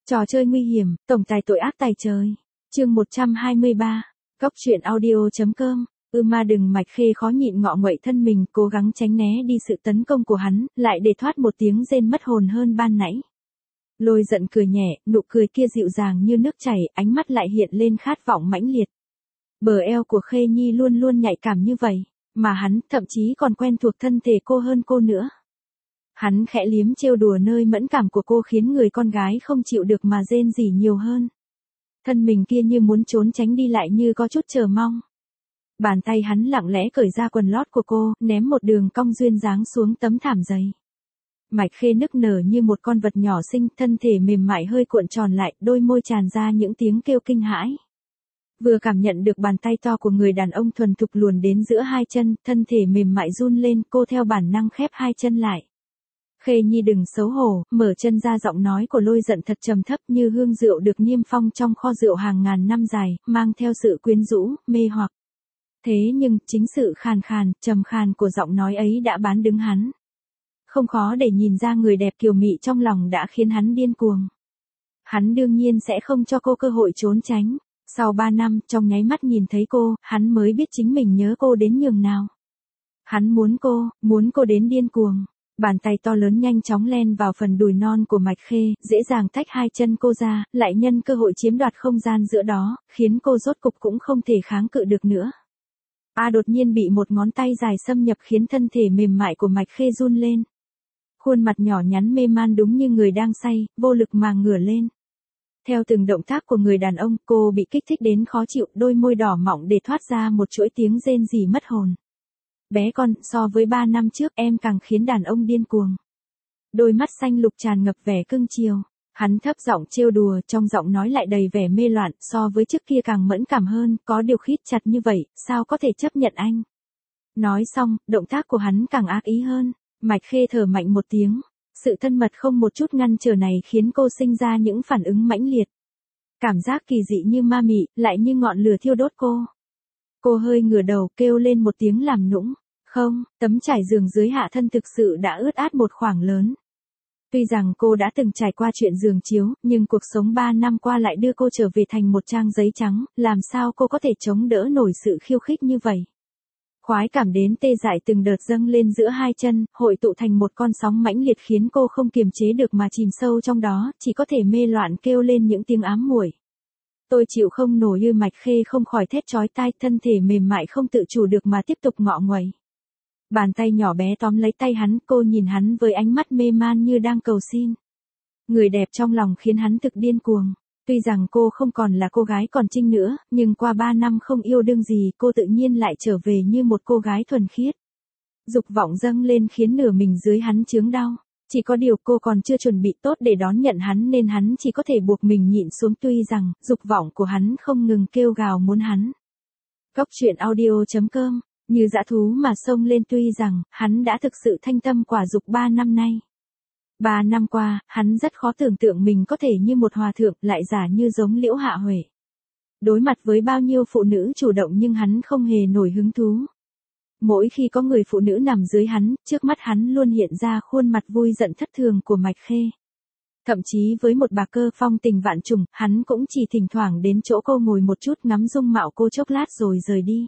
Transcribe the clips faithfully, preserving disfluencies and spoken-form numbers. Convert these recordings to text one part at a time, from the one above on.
Trò chơi nguy hiểm, tổng tài tội ác tài trời. Chương một trăm hai mươi ba. Cốc truyện audio.com. Ư ma đừng Mạch Khê khó nhịn ngọ nguậy thân mình, cố gắng tránh né đi sự tấn công của hắn, lại để thoát một tiếng rên mất hồn hơn ban nãy. Lôi giận cười nhẹ, nụ cười kia dịu dàng như nước chảy, ánh mắt lại hiện lên khát vọng mãnh liệt. Bờ eo của Khê Nhi luôn luôn nhạy cảm như vậy, mà hắn thậm chí còn quen thuộc thân thể cô hơn cô nữa. Hắn khẽ liếm trêu đùa nơi mẫn cảm của cô khiến người con gái không chịu được mà rên rỉ nhiều hơn. Thân mình kia như muốn trốn tránh đi lại như có chút chờ mong. Bàn tay hắn lặng lẽ cởi ra quần lót của cô, ném một đường cong duyên dáng xuống tấm thảm dày. Mạch Khê nức nở như một con vật nhỏ xinh, thân thể mềm mại hơi cuộn tròn lại, đôi môi tràn ra những tiếng kêu kinh hãi. Vừa cảm nhận được bàn tay to của người đàn ông thuần thục luồn đến giữa hai chân, thân thể mềm mại run lên, cô theo bản năng khép hai chân lại. Khê Nhi đừng xấu hổ, mở chân ra. Giọng nói của Lôi giận thật trầm thấp như hương rượu được niêm phong trong kho rượu hàng ngàn năm dài, mang theo sự quyến rũ, mê hoặc. Thế nhưng, chính sự khàn khàn, trầm khàn của giọng nói ấy đã bán đứng hắn. Không khó để nhìn ra người đẹp kiều mị trong lòng đã khiến hắn điên cuồng. Hắn đương nhiên sẽ không cho cô cơ hội trốn tránh. Sau ba năm, trong nháy mắt nhìn thấy cô, hắn mới biết chính mình nhớ cô đến nhường nào. Hắn muốn cô, muốn cô đến điên cuồng. Bàn tay to lớn nhanh chóng len vào phần đùi non của Mạch Khê, dễ dàng tách hai chân cô ra, lại nhân cơ hội chiếm đoạt không gian giữa đó, khiến cô rốt cục cũng không thể kháng cự được nữa. A đột nhiên bị một ngón tay dài xâm nhập khiến thân thể mềm mại của Mạch Khê run lên. Khuôn mặt nhỏ nhắn mê man đúng như người đang say, vô lực mà ngửa lên. Theo từng động tác của người đàn ông, cô bị kích thích đến khó chịu, đôi môi đỏ mọng để thoát ra một chuỗi tiếng rên rỉ mất hồn. Bé con, so với ba năm trước em càng khiến đàn ông điên cuồng. Đôi mắt xanh lục tràn ngập vẻ cưng chiều. Hắn thấp giọng trêu đùa, trong giọng nói lại đầy vẻ mê loạn, so với trước kia càng mẫn cảm hơn, có điều khít chặt như vậy, sao có thể chấp nhận anh. Nói xong, động tác của hắn càng ác ý hơn. Mạch Khê thở mạnh một tiếng. Sự thân mật không một chút ngăn trở này khiến cô sinh ra những phản ứng mãnh liệt. Cảm giác kỳ dị như ma mị, lại như ngọn lửa thiêu đốt cô. Cô hơi ngửa đầu kêu lên một tiếng làm nũng. Không, tấm trải giường dưới hạ thân thực sự đã ướt át một khoảng lớn. Tuy rằng cô đã từng trải qua chuyện giường chiếu, nhưng cuộc sống ba năm qua lại đưa cô trở về thành một trang giấy trắng, làm sao cô có thể chống đỡ nổi sự khiêu khích như vậy. Khoái cảm đến tê dại từng đợt dâng lên giữa hai chân, hội tụ thành một con sóng mãnh liệt khiến cô không kiềm chế được mà chìm sâu trong đó, chỉ có thể mê loạn kêu lên những tiếng ám muội. Tôi chịu không nổi. Như Mạch Khê không khỏi thét chói tai, thân thể mềm mại không tự chủ được mà tiếp tục ngọ nguậy. Bàn tay nhỏ bé tóm lấy tay hắn, cô nhìn hắn với ánh mắt mê man như đang cầu xin. Người đẹp trong lòng khiến hắn thực điên cuồng. Tuy rằng cô không còn là cô gái còn trinh nữa, nhưng qua ba năm không yêu đương gì, cô tự nhiên lại trở về như một cô gái thuần khiết. Dục vọng dâng lên khiến nửa mình dưới hắn chướng đau. Chỉ có điều cô còn chưa chuẩn bị tốt để đón nhận hắn nên hắn chỉ có thể buộc mình nhịn xuống, tuy rằng dục vọng của hắn không ngừng kêu gào muốn hắn. Cốc truyện audio.com. Như dã thú mà xông lên, tuy rằng hắn đã thực sự thanh tâm quả dục ba năm nay. Ba năm qua, hắn rất khó tưởng tượng mình có thể như một hòa thượng, lại giả như giống Liễu Hạ Huệ. Đối mặt với bao nhiêu phụ nữ chủ động nhưng hắn không hề nổi hứng thú. Mỗi khi có người phụ nữ nằm dưới hắn, trước mắt hắn luôn hiện ra khuôn mặt vui giận thất thường của Mạch Khê. Thậm chí với một bà cơ phong tình vạn trùng, hắn cũng chỉ thỉnh thoảng đến chỗ cô ngồi một chút ngắm dung mạo cô chốc lát rồi rời đi.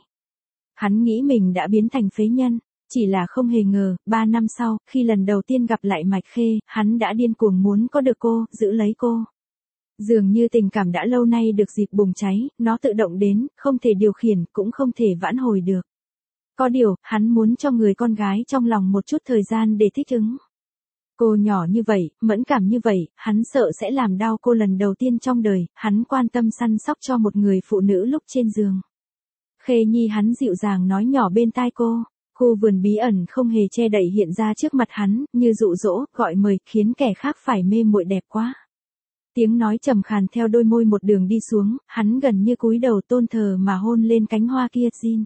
Hắn nghĩ mình đã biến thành phế nhân, chỉ là không hề ngờ, ba năm sau, khi lần đầu tiên gặp lại Mạch Khê, hắn đã điên cuồng muốn có được cô, giữ lấy cô. Dường như tình cảm đã lâu nay được dịp bùng cháy, nó tự động đến, không thể điều khiển, cũng không thể vãn hồi được. Có điều, hắn muốn cho người con gái trong lòng một chút thời gian để thích ứng. Cô nhỏ như vậy, mẫn cảm như vậy, hắn sợ sẽ làm đau cô lần đầu tiên trong đời, hắn quan tâm săn sóc cho một người phụ nữ lúc trên giường. Khê Nhi, hắn dịu dàng nói nhỏ bên tai cô. Khu vườn bí ẩn không hề che đậy hiện ra trước mặt hắn, như dụ dỗ, gọi mời, khiến kẻ khác phải mê muội đẹp quá. Tiếng nói trầm khàn theo đôi môi một đường đi xuống, hắn gần như cúi đầu tôn thờ mà hôn lên cánh hoa kia. Jin.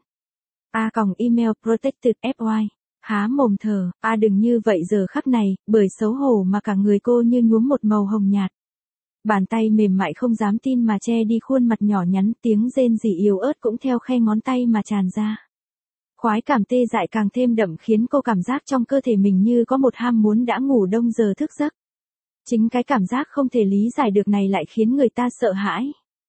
A còng email protected fy. Há mồm thở, a đừng như vậy giờ khắc này, bởi xấu hổ mà cả người cô như nhuốm một màu hồng nhạt. Bàn tay mềm mại không dám tin mà che đi khuôn mặt nhỏ nhắn, tiếng rên rỉ yếu ớt cũng theo khe ngón tay mà tràn ra. Khoái cảm tê dại càng thêm đậm khiến cô cảm giác trong cơ thể mình như có một ham muốn đã ngủ đông giờ thức giấc. Chính cái cảm giác không thể lý giải được này lại khiến người ta sợ hãi.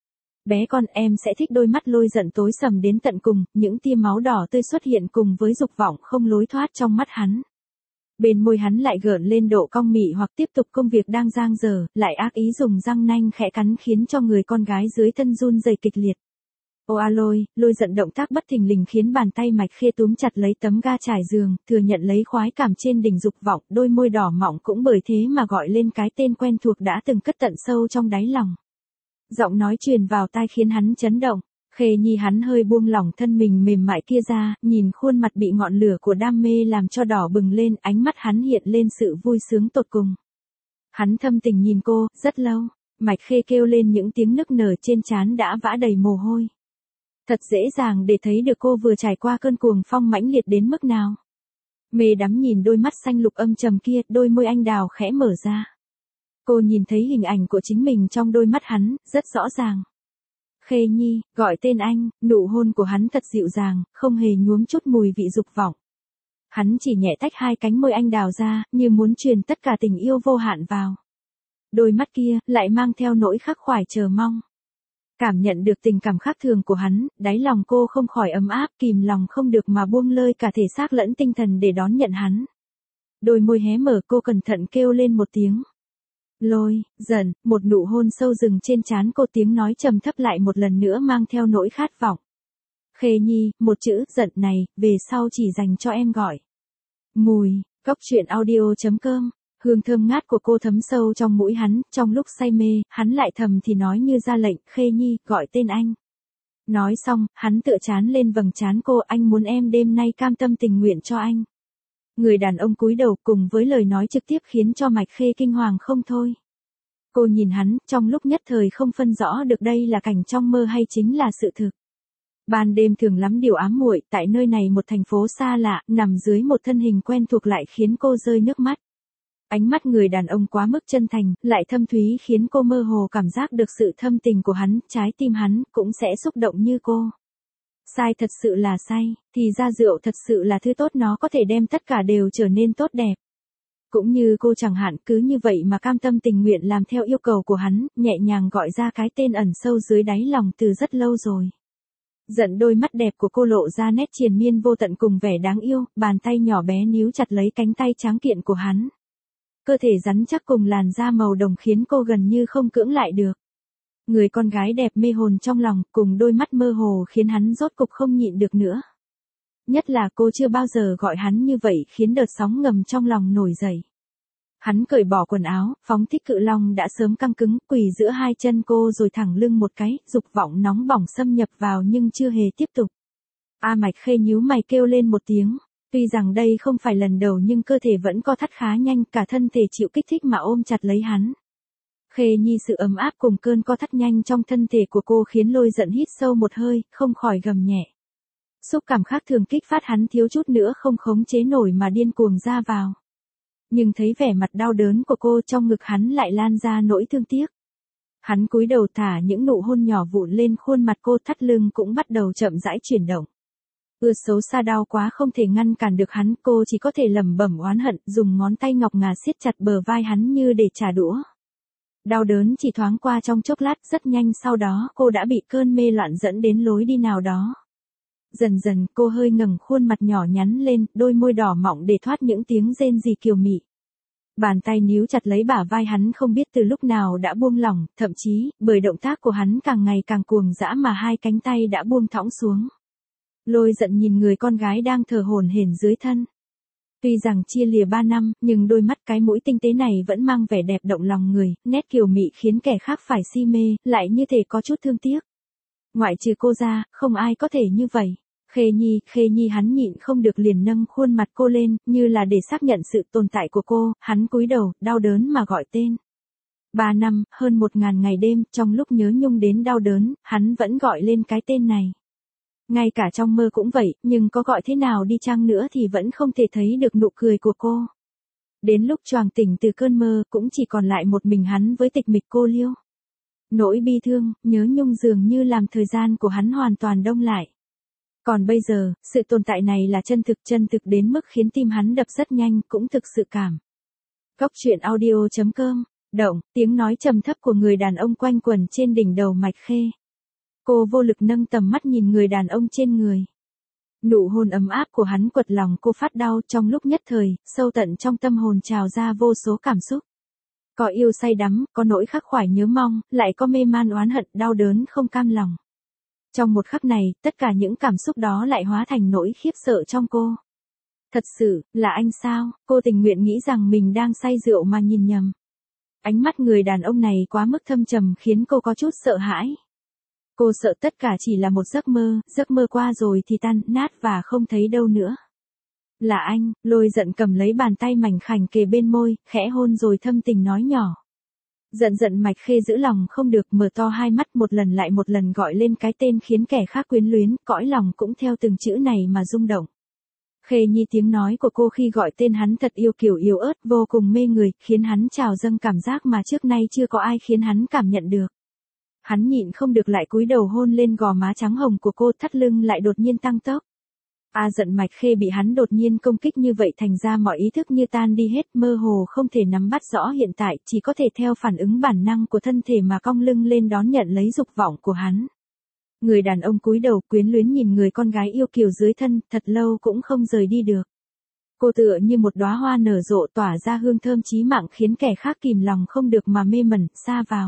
Bé con, em sẽ thích. Đôi mắt Lôi Giận tối sầm đến tận cùng, những tia máu đỏ tươi xuất hiện cùng với dục vọng không lối thoát trong mắt hắn. Bên môi hắn lại gợn lên độ cong mị hoặc tiếp tục công việc đang dang dở, lại ác ý dùng răng nanh khẽ cắn khiến cho người con gái dưới thân run rẩy kịch liệt. Ô a Lôi, Lôi Giận động tác bất thình lình khiến bàn tay Mạch Khê túm chặt lấy tấm ga trải giường, thừa nhận lấy khoái cảm trên đỉnh dục vọng, đôi môi đỏ mọng cũng bởi thế mà gọi lên cái tên quen thuộc đã từng cất tận sâu trong đáy lòng. Giọng nói truyền vào tai khiến hắn chấn động. Khê Nhi, hắn hơi buông lỏng thân mình mềm mại kia ra, nhìn khuôn mặt bị ngọn lửa của đam mê làm cho đỏ bừng lên, ánh mắt hắn hiện lên sự vui sướng tột cùng. Hắn thâm tình nhìn cô, rất lâu. Mạch Khê kêu lên những tiếng nức nở, trên trán đã vã đầy mồ hôi. Thật dễ dàng để thấy được cô vừa trải qua cơn cuồng phong mãnh liệt đến mức nào. Mê đắm nhìn đôi mắt xanh lục âm trầm kia, đôi môi anh đào khẽ mở ra. Cô nhìn thấy hình ảnh của chính mình trong đôi mắt hắn, rất rõ ràng. Khê Nhi, gọi tên anh, nụ hôn của hắn thật dịu dàng, không hề nhuốm chút mùi vị dục vọng. Hắn chỉ nhẹ tách hai cánh môi anh đào ra, như muốn truyền tất cả tình yêu vô hạn vào. Đôi mắt kia, lại mang theo nỗi khắc khoải chờ mong. Cảm nhận được tình cảm khác thường của hắn, đáy lòng cô không khỏi ấm áp, kìm lòng không được mà buông lơi cả thể xác lẫn tinh thần để đón nhận hắn. Đôi môi hé mở, cô cẩn thận kêu lên một tiếng. Lôi Giận, một nụ hôn sâu rừng trên trán cô, tiếng nói trầm thấp lại một lần nữa mang theo nỗi khát vọng. Khê Nhi, một chữ giận này, về sau chỉ dành cho em gọi. Mùi, Cóc Truyện Audio chấm com. Hương thơm ngát của cô thấm sâu trong mũi hắn, trong lúc say mê, hắn lại thầm thì nói như ra lệnh, Khê Nhi, gọi tên anh. Nói xong, hắn tựa trán lên vầng trán cô, anh muốn em đêm nay cam tâm tình nguyện cho anh. Người đàn ông cúi đầu cùng với lời nói trực tiếp khiến cho Mạch Khê kinh hoàng không thôi. Cô nhìn hắn, trong lúc nhất thời không phân rõ được đây là cảnh trong mơ hay chính là sự thực. Ban đêm thường lắm điều ám muội, tại nơi này một thành phố xa lạ, nằm dưới một thân hình quen thuộc lại khiến cô rơi nước mắt. Ánh mắt người đàn ông quá mức chân thành, lại thâm thúy khiến cô mơ hồ cảm giác được sự thâm tình của hắn, trái tim hắn cũng sẽ xúc động như cô. Sai thật sự là say, thì ra rượu thật sự là thứ tốt, nó có thể đem tất cả đều trở nên tốt đẹp. Cũng như cô chẳng hạn, cứ như vậy mà cam tâm tình nguyện làm theo yêu cầu của hắn, nhẹ nhàng gọi ra cái tên ẩn sâu dưới đáy lòng từ rất lâu rồi. Giận, đôi mắt đẹp của cô lộ ra nét triền miên vô tận cùng vẻ đáng yêu, bàn tay nhỏ bé níu chặt lấy cánh tay tráng kiện của hắn. Cơ thể rắn chắc cùng làn da màu đồng khiến cô gần như không cưỡng lại được. Người con gái đẹp mê hồn trong lòng, cùng đôi mắt mơ hồ khiến hắn rốt cục không nhịn được nữa. Nhất là cô chưa bao giờ gọi hắn như vậy, khiến đợt sóng ngầm trong lòng nổi dậy. Hắn cởi bỏ quần áo, phóng thích cự long đã sớm căng cứng, quỳ giữa hai chân cô rồi thẳng lưng một cái, dục vọng nóng bỏng xâm nhập vào nhưng chưa hề tiếp tục. A Mạch Khê nhíu mày kêu lên một tiếng. Tuy rằng đây không phải lần đầu nhưng cơ thể vẫn co thắt khá nhanh, cả thân thể chịu kích thích mà ôm chặt lấy hắn. Khê Nhi, sự ấm áp cùng cơn co thắt nhanh trong thân thể của cô khiến Lôi Giận hít sâu một hơi, không khỏi gầm nhẹ. Xúc cảm khác thường kích phát hắn thiếu chút nữa không khống chế nổi mà điên cuồng ra vào. Nhưng thấy vẻ mặt đau đớn của cô, trong ngực hắn lại lan ra nỗi thương tiếc. Hắn cúi đầu thả những nụ hôn nhỏ vụn lên khuôn mặt cô, thắt lưng cũng bắt đầu chậm rãi chuyển động. Ưa xấu xa đau quá không thể ngăn cản được hắn, cô chỉ có thể lẩm bẩm oán hận, dùng ngón tay ngọc ngà siết chặt bờ vai hắn như để trả đũa. Đau đớn chỉ thoáng qua trong chốc lát, rất nhanh sau đó cô đã bị cơn mê loạn dẫn đến lối đi nào đó. Dần dần cô hơi ngẩng khuôn mặt nhỏ nhắn lên, đôi môi đỏ mọng để thoát những tiếng rên rỉ kiều mị. Bàn tay níu chặt lấy bả vai hắn không biết từ lúc nào đã buông lỏng, thậm chí, bởi động tác của hắn càng ngày càng cuồng dã mà hai cánh tay đã buông thõng xuống. Lôi Giận nhìn người con gái đang thở hổn hển dưới thân. Tuy rằng chia lìa ba năm, nhưng đôi mắt cái mũi tinh tế này vẫn mang vẻ đẹp động lòng người, nét kiều mị khiến kẻ khác phải si mê, lại như thể có chút thương tiếc. Ngoại trừ cô ra, không ai có thể như vậy. Khê Nhi, Khê Nhi, hắn nhịn không được liền nâng khuôn mặt cô lên, như là để xác nhận sự tồn tại của cô, hắn cúi đầu, đau đớn mà gọi tên. Ba năm, hơn một ngàn ngày đêm, trong lúc nhớ nhung đến đau đớn, hắn vẫn gọi lên cái tên này. Ngay cả trong mơ cũng vậy, nhưng có gọi thế nào đi chăng nữa thì vẫn không thể thấy được nụ cười của cô. Đến lúc choàng tỉnh từ cơn mơ, cũng chỉ còn lại một mình hắn với tịch mịch cô liêu. Nỗi bi thương, nhớ nhung dường như làm thời gian của hắn hoàn toàn đông lại. Còn bây giờ, sự tồn tại này là chân thực, chân thực đến mức khiến tim hắn đập rất nhanh, cũng thực sự cảm. Cóc Truyện Audio chấm com Động, tiếng nói trầm thấp của người đàn ông quanh quẩn trên đỉnh đầu Mạch Khê. Cô vô lực nâng tầm mắt nhìn người đàn ông trên người. Nụ hôn ấm áp của hắn quật lòng cô phát đau, trong lúc nhất thời, sâu tận trong tâm hồn trào ra vô số cảm xúc. Có yêu say đắm, có nỗi khắc khoải nhớ mong, lại có mê man oán hận, đau đớn không cam lòng. Trong một khắc này, tất cả những cảm xúc đó lại hóa thành nỗi khiếp sợ trong cô. Thật sự, là anh sao? Cô tình nguyện nghĩ rằng mình đang say rượu mà nhìn nhầm. Ánh mắt người đàn ông này quá mức thâm trầm khiến cô có chút sợ hãi. Cô sợ tất cả chỉ là một giấc mơ, giấc mơ qua rồi thì tan nát và không thấy đâu nữa. Là anh, Lôi giận cầm lấy bàn tay mảnh khảnh kề bên môi, khẽ hôn rồi thâm tình nói nhỏ. Giận giận Mạch Khê giữ lòng không được, mở to hai mắt một lần lại một lần gọi lên cái tên khiến kẻ khác quyến luyến, cõi lòng cũng theo từng chữ này mà rung động. Khê Nhi, tiếng nói của cô khi gọi tên hắn thật yêu kiều yếu ớt, vô cùng mê người, khiến hắn trào dâng cảm giác mà trước nay chưa có ai khiến hắn cảm nhận được. Hắn nhịn không được lại cúi đầu hôn lên gò má trắng hồng của cô, thắt lưng lại đột nhiên tăng tốc. A giận Mạch Khê bị hắn đột nhiên công kích như vậy thành ra mọi ý thức như tan đi hết, mơ hồ không thể nắm bắt rõ hiện tại, chỉ có thể theo phản ứng bản năng của thân thể mà cong lưng lên đón nhận lấy dục vọng của hắn. Người đàn ông cúi đầu quyến luyến nhìn người con gái yêu kiều dưới thân, thật lâu cũng không rời đi được. Cô tựa như một đóa hoa nở rộ tỏa ra hương thơm chí mạng khiến kẻ khác kìm lòng không được mà mê mẩn, sa vào.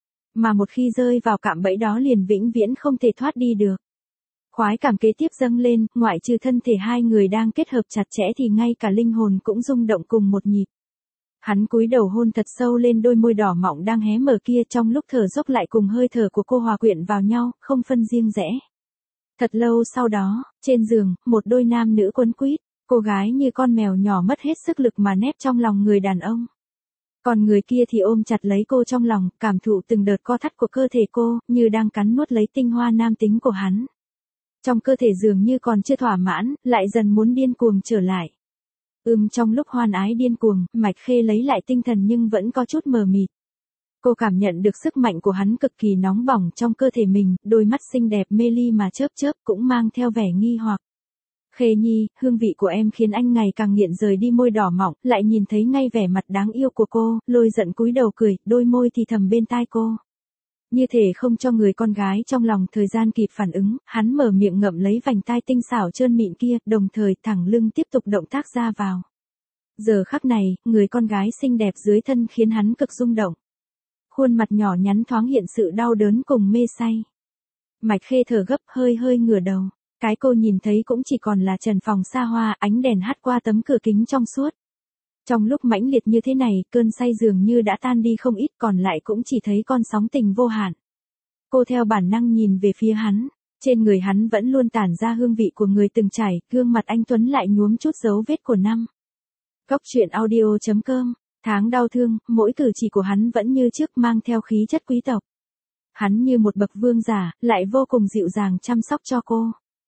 Mà một khi rơi vào cạm bẫy đó liền vĩnh viễn không thể thoát đi được. Khoái cảm kế tiếp dâng lên, ngoại trừ thân thể hai người đang kết hợp chặt chẽ thì ngay cả linh hồn cũng rung động cùng một nhịp. Hắn cúi đầu hôn thật sâu lên đôi môi đỏ mọng đang hé mở kia, trong lúc thở dốc lại cùng hơi thở của cô hòa quyện vào nhau, không phân riêng rẽ. Thật lâu sau đó, trên giường, một đôi nam nữ quấn quýt, cô gái như con mèo nhỏ mất hết sức lực mà nép trong lòng người đàn ông. Còn người kia thì ôm chặt lấy cô trong lòng, cảm thụ từng đợt co thắt của cơ thể cô, như đang cắn nuốt lấy tinh hoa nam tính của hắn. Trong cơ thể dường như còn chưa thỏa mãn, lại dần muốn điên cuồng trở lại. Ừm trong lúc hoan ái điên cuồng, Mạch Khê lấy lại tinh thần nhưng vẫn có chút mờ mịt. Cô cảm nhận được sức mạnh của hắn cực kỳ nóng bỏng trong cơ thể mình, đôi mắt xinh đẹp mê ly mà chớp chớp cũng mang theo vẻ nghi hoặc. Khê Nhi, hương vị của em khiến anh ngày càng nghiện, rời đi môi đỏ mọng, lại nhìn thấy ngay vẻ mặt đáng yêu của cô, Lôi giận cúi đầu cười, đôi môi thì thầm bên tai cô. Như thể không cho người con gái trong lòng thời gian kịp phản ứng, hắn mở miệng ngậm lấy vành tai tinh xảo trơn mịn kia, đồng thời thẳng lưng tiếp tục động tác ra vào. Giờ khắc này, người con gái xinh đẹp dưới thân khiến hắn cực rung động. Khuôn mặt nhỏ nhắn thoáng hiện sự đau đớn cùng mê say. Mạch Khê thở gấp hơi hơi ngửa đầu. Cái cô nhìn thấy cũng chỉ còn là trần phòng xa hoa, ánh đèn hắt qua tấm cửa kính trong suốt. Trong lúc mãnh liệt như thế này, cơn say dường như đã tan đi không ít, còn lại cũng chỉ thấy con sóng tình vô hạn. Cô theo bản năng nhìn về phía hắn, trên người hắn vẫn luôn tản ra hương vị của người từng trải, gương mặt anh tuấn lại nhuốm chút dấu vết của năm. Góc truyện audio chấm com, tháng đau thương, mỗi cử chỉ của hắn vẫn như trước mang theo khí chất quý tộc. Hắn như một bậc vương giả, lại vô cùng dịu dàng chăm sóc cho cô.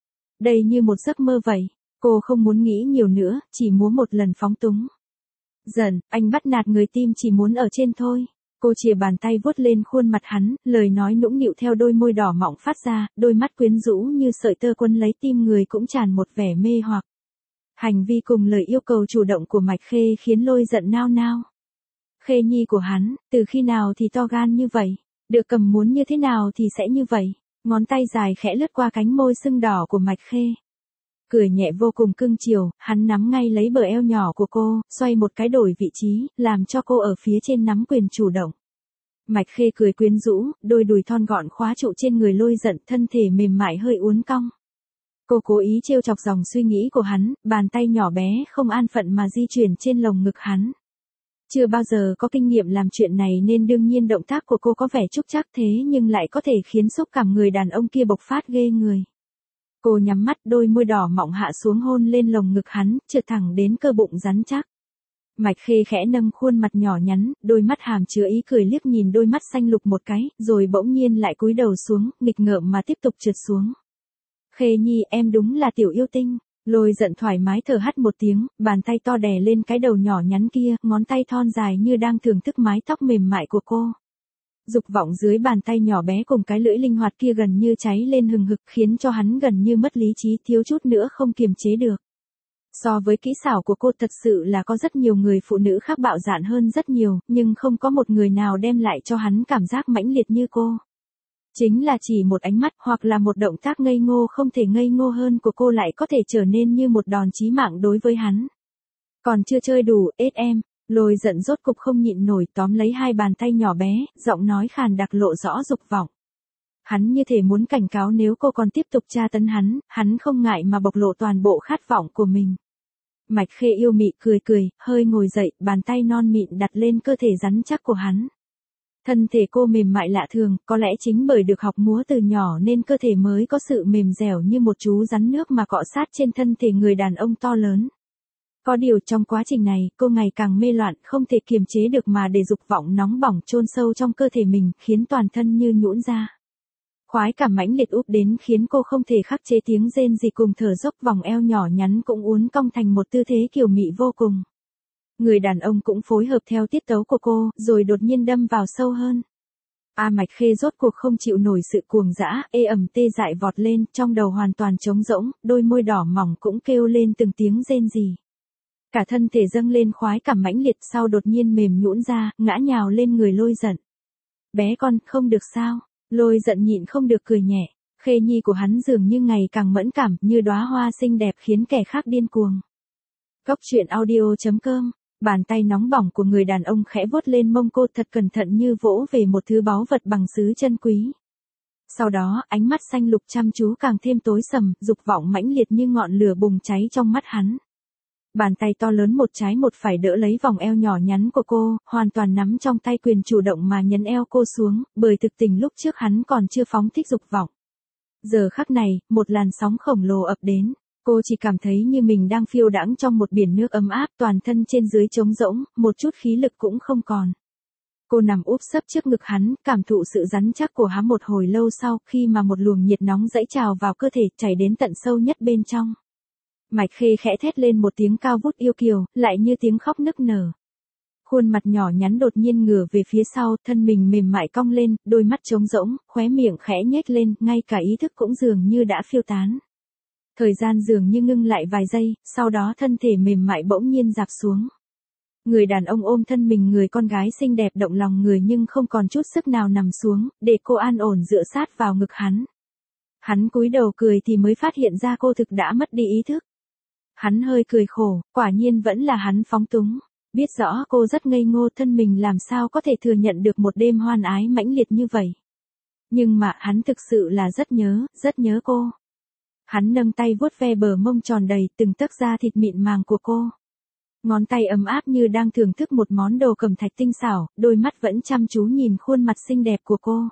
Đây như một giấc mơ vậy, cô không muốn nghĩ nhiều nữa, chỉ muốn một lần phóng túng. Dần, anh bắt nạt người tim chỉ muốn ở trên thôi. Cô chìa bàn tay vuốt lên khuôn mặt hắn, lời nói nũng nịu theo đôi môi đỏ mọng phát ra, đôi mắt quyến rũ như sợi tơ quấn lấy tim người cũng tràn một vẻ mê hoặc. Hành vi cùng lời yêu cầu chủ động của Mạch Khê khiến Lôi giận nao nao. Khê Nhi của hắn, từ khi nào thì to gan như vậy, được cầm muốn như thế nào thì sẽ như vậy. Ngón tay dài khẽ lướt qua cánh môi sưng đỏ của Mạch Khê. Cười nhẹ vô cùng cưng chiều, hắn nắm ngay lấy bờ eo nhỏ của cô, xoay một cái đổi vị trí, làm cho cô ở phía trên nắm quyền chủ động. Mạch Khê cười quyến rũ, đôi đùi thon gọn khóa trụ trên người Lôi giận, thân thể mềm mại hơi uốn cong. Cô cố ý trêu chọc dòng suy nghĩ của hắn, bàn tay nhỏ bé không an phận mà di chuyển trên lồng ngực hắn. Chưa bao giờ có kinh nghiệm làm chuyện này nên đương nhiên động tác của cô có vẻ trúc trắc thế nhưng lại có thể khiến xúc cảm người đàn ông kia bộc phát ghê người. Cô nhắm mắt, đôi môi đỏ mọng hạ xuống hôn lên lồng ngực hắn, trượt thẳng đến cơ bụng rắn chắc. Mạch Khê khẽ nâng khuôn mặt nhỏ nhắn, đôi mắt hàm chứa ý cười liếc nhìn đôi mắt xanh lục một cái, rồi bỗng nhiên lại cúi đầu xuống, nghịch ngợm mà tiếp tục trượt xuống. Khê Nhi, em đúng là tiểu yêu tinh. Lôi giận thoải mái thở hắt một tiếng, bàn tay to đè lên cái đầu nhỏ nhắn kia, ngón tay thon dài như đang thưởng thức mái tóc mềm mại của cô. Dục vọng dưới bàn tay nhỏ bé cùng cái lưỡi linh hoạt kia gần như cháy lên hừng hực khiến cho hắn gần như mất lý trí, thiếu chút nữa không kiềm chế được. So với kỹ xảo của cô thật sự là có rất nhiều người phụ nữ khác bạo dạn hơn rất nhiều, nhưng không có một người nào đem lại cho hắn cảm giác mãnh liệt như cô. Chính là chỉ một ánh mắt hoặc là một động tác ngây ngô không thể ngây ngô hơn của cô lại có thể trở nên như một đòn chí mạng đối với hắn. Còn chưa chơi đủ, ết em, Lôi giận rốt cục không nhịn nổi tóm lấy hai bàn tay nhỏ bé, giọng nói khàn đặc lộ rõ dục vọng. Hắn như thể muốn cảnh cáo nếu cô còn tiếp tục tra tấn hắn, hắn không ngại mà bộc lộ toàn bộ khát vọng của mình. Mạch Khê yêu mị cười cười, hơi ngồi dậy, bàn tay non mịn đặt lên cơ thể rắn chắc của hắn. Thân thể cô mềm mại lạ thường, có lẽ chính bởi được học múa từ nhỏ nên cơ thể mới có sự mềm dẻo như một chú rắn nước mà cọ sát trên thân thể người đàn ông to lớn. Có điều trong quá trình này, cô ngày càng mê loạn, không thể kiềm chế được mà để dục vọng nóng bỏng chôn sâu trong cơ thể mình, khiến toàn thân như nhũn ra. Khoái cảm mãnh liệt úp đến khiến cô không thể khắc chế tiếng rên rỉ cùng thở dốc, vòng eo nhỏ nhắn cũng uốn cong thành một tư thế kiều mị vô cùng. Người đàn ông cũng phối hợp theo tiết tấu của cô, rồi đột nhiên đâm vào sâu hơn. A Mạch Khê rốt cuộc không chịu nổi sự cuồng dã, ê ẩm tê dại vọt lên, trong đầu hoàn toàn trống rỗng, đôi môi đỏ mỏng cũng kêu lên từng tiếng rên rỉ. Cả thân thể dâng lên khoái cảm mãnh liệt, sau đột nhiên mềm nhũn ra, ngã nhào lên người Lôi giận. Bé con, không được sao? Lôi giận nhịn không được cười nhẹ. Khê nhi của hắn dường như ngày càng mẫn cảm, như đóa hoa xinh đẹp khiến kẻ khác điên cuồng. Góc truyện audio chấm com. Bàn tay nóng bỏng của người đàn ông khẽ vuốt lên mông cô thật cẩn thận như vỗ về một thứ báu vật bằng sứ chân quý. Sau đó, ánh mắt xanh lục chăm chú càng thêm tối sầm, dục vọng mãnh liệt như ngọn lửa bùng cháy trong mắt hắn. Bàn tay to lớn một trái một phải đỡ lấy vòng eo nhỏ nhắn của cô, hoàn toàn nắm trong tay quyền chủ động mà nhấn eo cô xuống, bởi thực tình lúc trước hắn còn chưa phóng thích dục vọng. Giờ khắc này, một làn sóng khổng lồ ập đến. Cô chỉ cảm thấy như mình đang phiêu đãng trong một biển nước ấm áp, toàn thân trên dưới trống rỗng, một chút khí lực cũng không còn. Cô nằm úp sấp trước ngực hắn, cảm thụ sự rắn chắc của hắn một hồi lâu sau, khi mà một luồng nhiệt nóng dẫy trào vào cơ thể, chảy đến tận sâu nhất bên trong. Mạch Khê khẽ thét lên một tiếng cao vút yêu kiều, lại như tiếng khóc nức nở. Khuôn mặt nhỏ nhắn đột nhiên ngửa về phía sau, thân mình mềm mại cong lên, đôi mắt trống rỗng, khóe miệng khẽ nhếch lên, ngay cả ý thức cũng dường như đã phiêu tán. Thời gian dường như ngưng lại vài giây, sau đó thân thể mềm mại bỗng nhiên dạp xuống. Người đàn ông ôm thân mình người con gái xinh đẹp động lòng người nhưng không còn chút sức nào nằm xuống, để cô an ổn dựa sát vào ngực hắn. Hắn cúi đầu cười thì mới phát hiện ra cô thực đã mất đi ý thức. Hắn hơi cười khổ, quả nhiên vẫn là hắn phóng túng. Biết rõ cô rất ngây ngô, thân mình làm sao có thể thừa nhận được một đêm hoan ái mãnh liệt như vậy. Nhưng mà hắn thực sự là rất nhớ, rất nhớ cô. Hắn nâng tay vuốt ve bờ mông tròn đầy, từng tấc da thịt mịn màng của cô. Ngón tay ấm áp như đang thưởng thức một món đồ cẩm thạch tinh xảo, đôi mắt vẫn chăm chú nhìn khuôn mặt xinh đẹp của cô.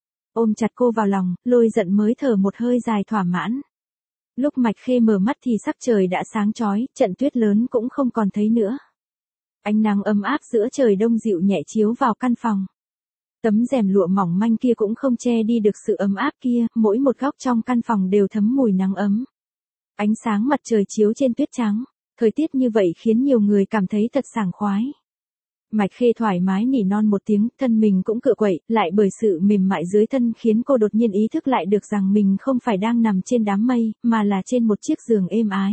Ôm chặt cô vào lòng, Lôi giận mới thở một hơi dài thỏa mãn. Lúc Mạch Khê mở mắt thì sắc trời đã sáng chói, trận tuyết lớn cũng không còn thấy nữa. Ánh nắng ấm áp giữa trời đông dịu nhẹ chiếu vào căn phòng. Tấm rèm lụa mỏng manh kia cũng không che đi được sự ấm áp kia, mỗi một góc trong căn phòng đều thấm mùi nắng ấm. Ánh sáng mặt trời chiếu trên tuyết trắng, thời tiết như vậy khiến nhiều người cảm thấy thật sảng khoái. Mạch Khê thoải mái nỉ non một tiếng, thân mình cũng cựa quậy, lại bởi sự mềm mại dưới thân khiến cô đột nhiên ý thức lại được rằng mình không phải đang nằm trên đám mây, mà là trên một chiếc giường êm ái.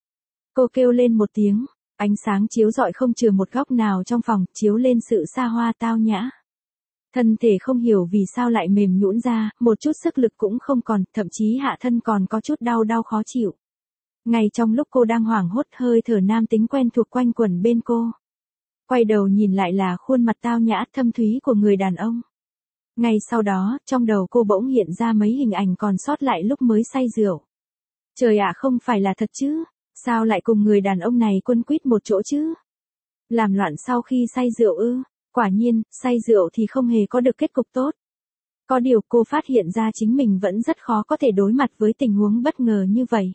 Cô kêu lên một tiếng, ánh sáng chiếu rọi không chừa một góc nào trong phòng, chiếu lên sự xa hoa tao nhã. Thân thể không hiểu vì sao lại mềm nhũn ra, một chút sức lực cũng không còn, thậm chí hạ thân còn có chút đau đau khó chịu. Ngay trong lúc cô đang hoảng hốt, hơi thở nam tính quen thuộc quanh quẩn bên cô. Quay đầu nhìn lại là khuôn mặt tao nhã thâm thúy của người đàn ông. Ngay sau đó, trong đầu cô bỗng hiện ra mấy hình ảnh còn sót lại lúc mới say rượu. Trời ạ, không phải là thật chứ? Sao lại cùng người đàn ông này quấn quýt một chỗ chứ? Làm loạn sau khi say rượu ư? Quả nhiên, say rượu thì không hề có được kết cục tốt. Có điều cô phát hiện ra chính mình vẫn rất khó có thể đối mặt với tình huống bất ngờ như vậy.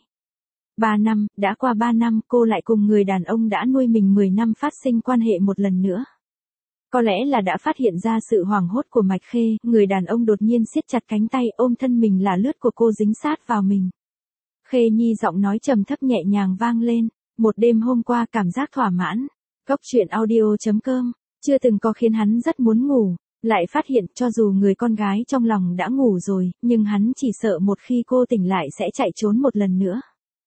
Ba năm, đã qua ba năm cô lại cùng người đàn ông đã nuôi mình mười năm phát sinh quan hệ một lần nữa. Có lẽ là đã phát hiện ra sự hoảng hốt của Mạch Khê, người đàn ông đột nhiên siết chặt cánh tay ôm thân mình là lướt của cô dính sát vào mình. Khê nhi giọng nói trầm thấp nhẹ nhàng vang lên, một đêm hôm qua cảm giác thỏa mãn. Góc truyện audio chấm com, chưa từng có khiến hắn rất muốn ngủ, lại phát hiện cho dù người con gái trong lòng đã ngủ rồi, nhưng hắn chỉ sợ một khi cô tỉnh lại sẽ chạy trốn một lần nữa.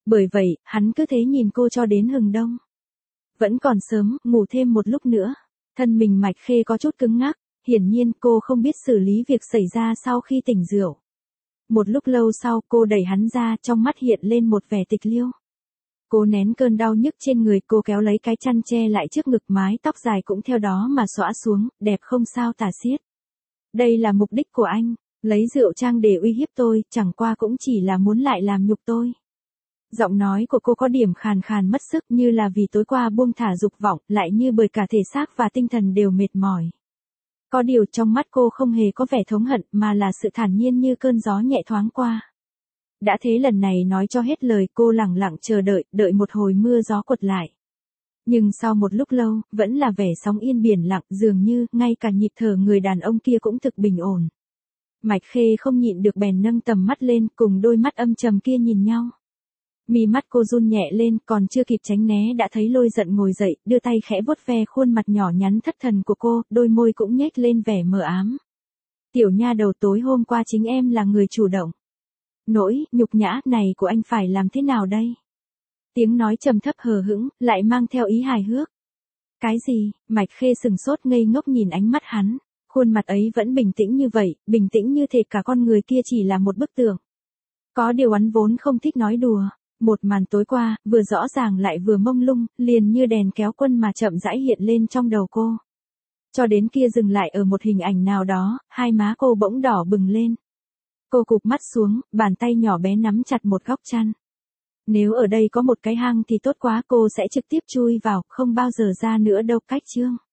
Bởi vậy, hắn cứ thế nhìn cô cho đến hừng đông. Vẫn còn sớm, ngủ thêm một lúc nữa. Thân mình Mạch Khê có chút cứng ngắc, hiển nhiên cô không biết xử lý việc xảy ra sau khi tỉnh rượu. Một lúc lâu sau cô đẩy hắn ra, trong mắt hiện lên một vẻ tịch liêu. Cô nén cơn đau nhức trên người, cô kéo lấy cái chăn che lại trước ngực, mái tóc dài cũng theo đó mà xõa xuống, đẹp không sao tả xiết. Đây là mục đích của anh, lấy rượu trang để uy hiếp tôi, chẳng qua cũng chỉ là muốn lại làm nhục tôi. Giọng nói của cô có điểm khàn khàn mất sức, như là vì tối qua buông thả dục vọng, lại như bởi cả thể xác và tinh thần đều mệt mỏi. Có điều trong mắt cô không hề có vẻ thống hận, mà là sự thản nhiên như cơn gió nhẹ thoáng qua. Đã thế lần này nói cho hết lời, cô lẳng lặng chờ đợi, đợi một hồi mưa gió quật lại. Nhưng sau một lúc lâu, vẫn là vẻ sóng yên biển lặng, dường như, ngay cả nhịp thở người đàn ông kia cũng thực bình ổn. Mạch Khê không nhịn được bèn nâng tầm mắt lên, cùng đôi mắt âm trầm kia nhìn nhau. Mi mắt cô run nhẹ lên, còn chưa kịp tránh né đã thấy Lôi Giận ngồi dậy, đưa tay khẽ vuốt ve khuôn mặt nhỏ nhắn thất thần của cô, đôi môi cũng nhếch lên vẻ mờ ám. Tiểu nha đầu, tối hôm qua chính em là người chủ động. Nỗi nhục nhã này của anh phải làm thế nào đây? Tiếng nói trầm thấp hờ hững, lại mang theo ý hài hước. Cái gì? Mạch Khê sừng sốt ngây ngốc nhìn ánh mắt hắn. Khuôn mặt ấy vẫn bình tĩnh như vậy, bình tĩnh như thể cả con người kia chỉ là một bức tượng. Có điều hắn vốn không thích nói đùa. Một màn tối qua, vừa rõ ràng lại vừa mông lung, liền như đèn kéo quân mà chậm rãi hiện lên trong đầu cô. Cho đến kia dừng lại ở một hình ảnh nào đó, hai má cô bỗng đỏ bừng lên. Cô cụp mắt xuống, bàn tay nhỏ bé nắm chặt một góc chăn. Nếu ở đây có một cái hang thì tốt quá, cô sẽ trực tiếp chui vào, không bao giờ ra nữa đâu. Cách chương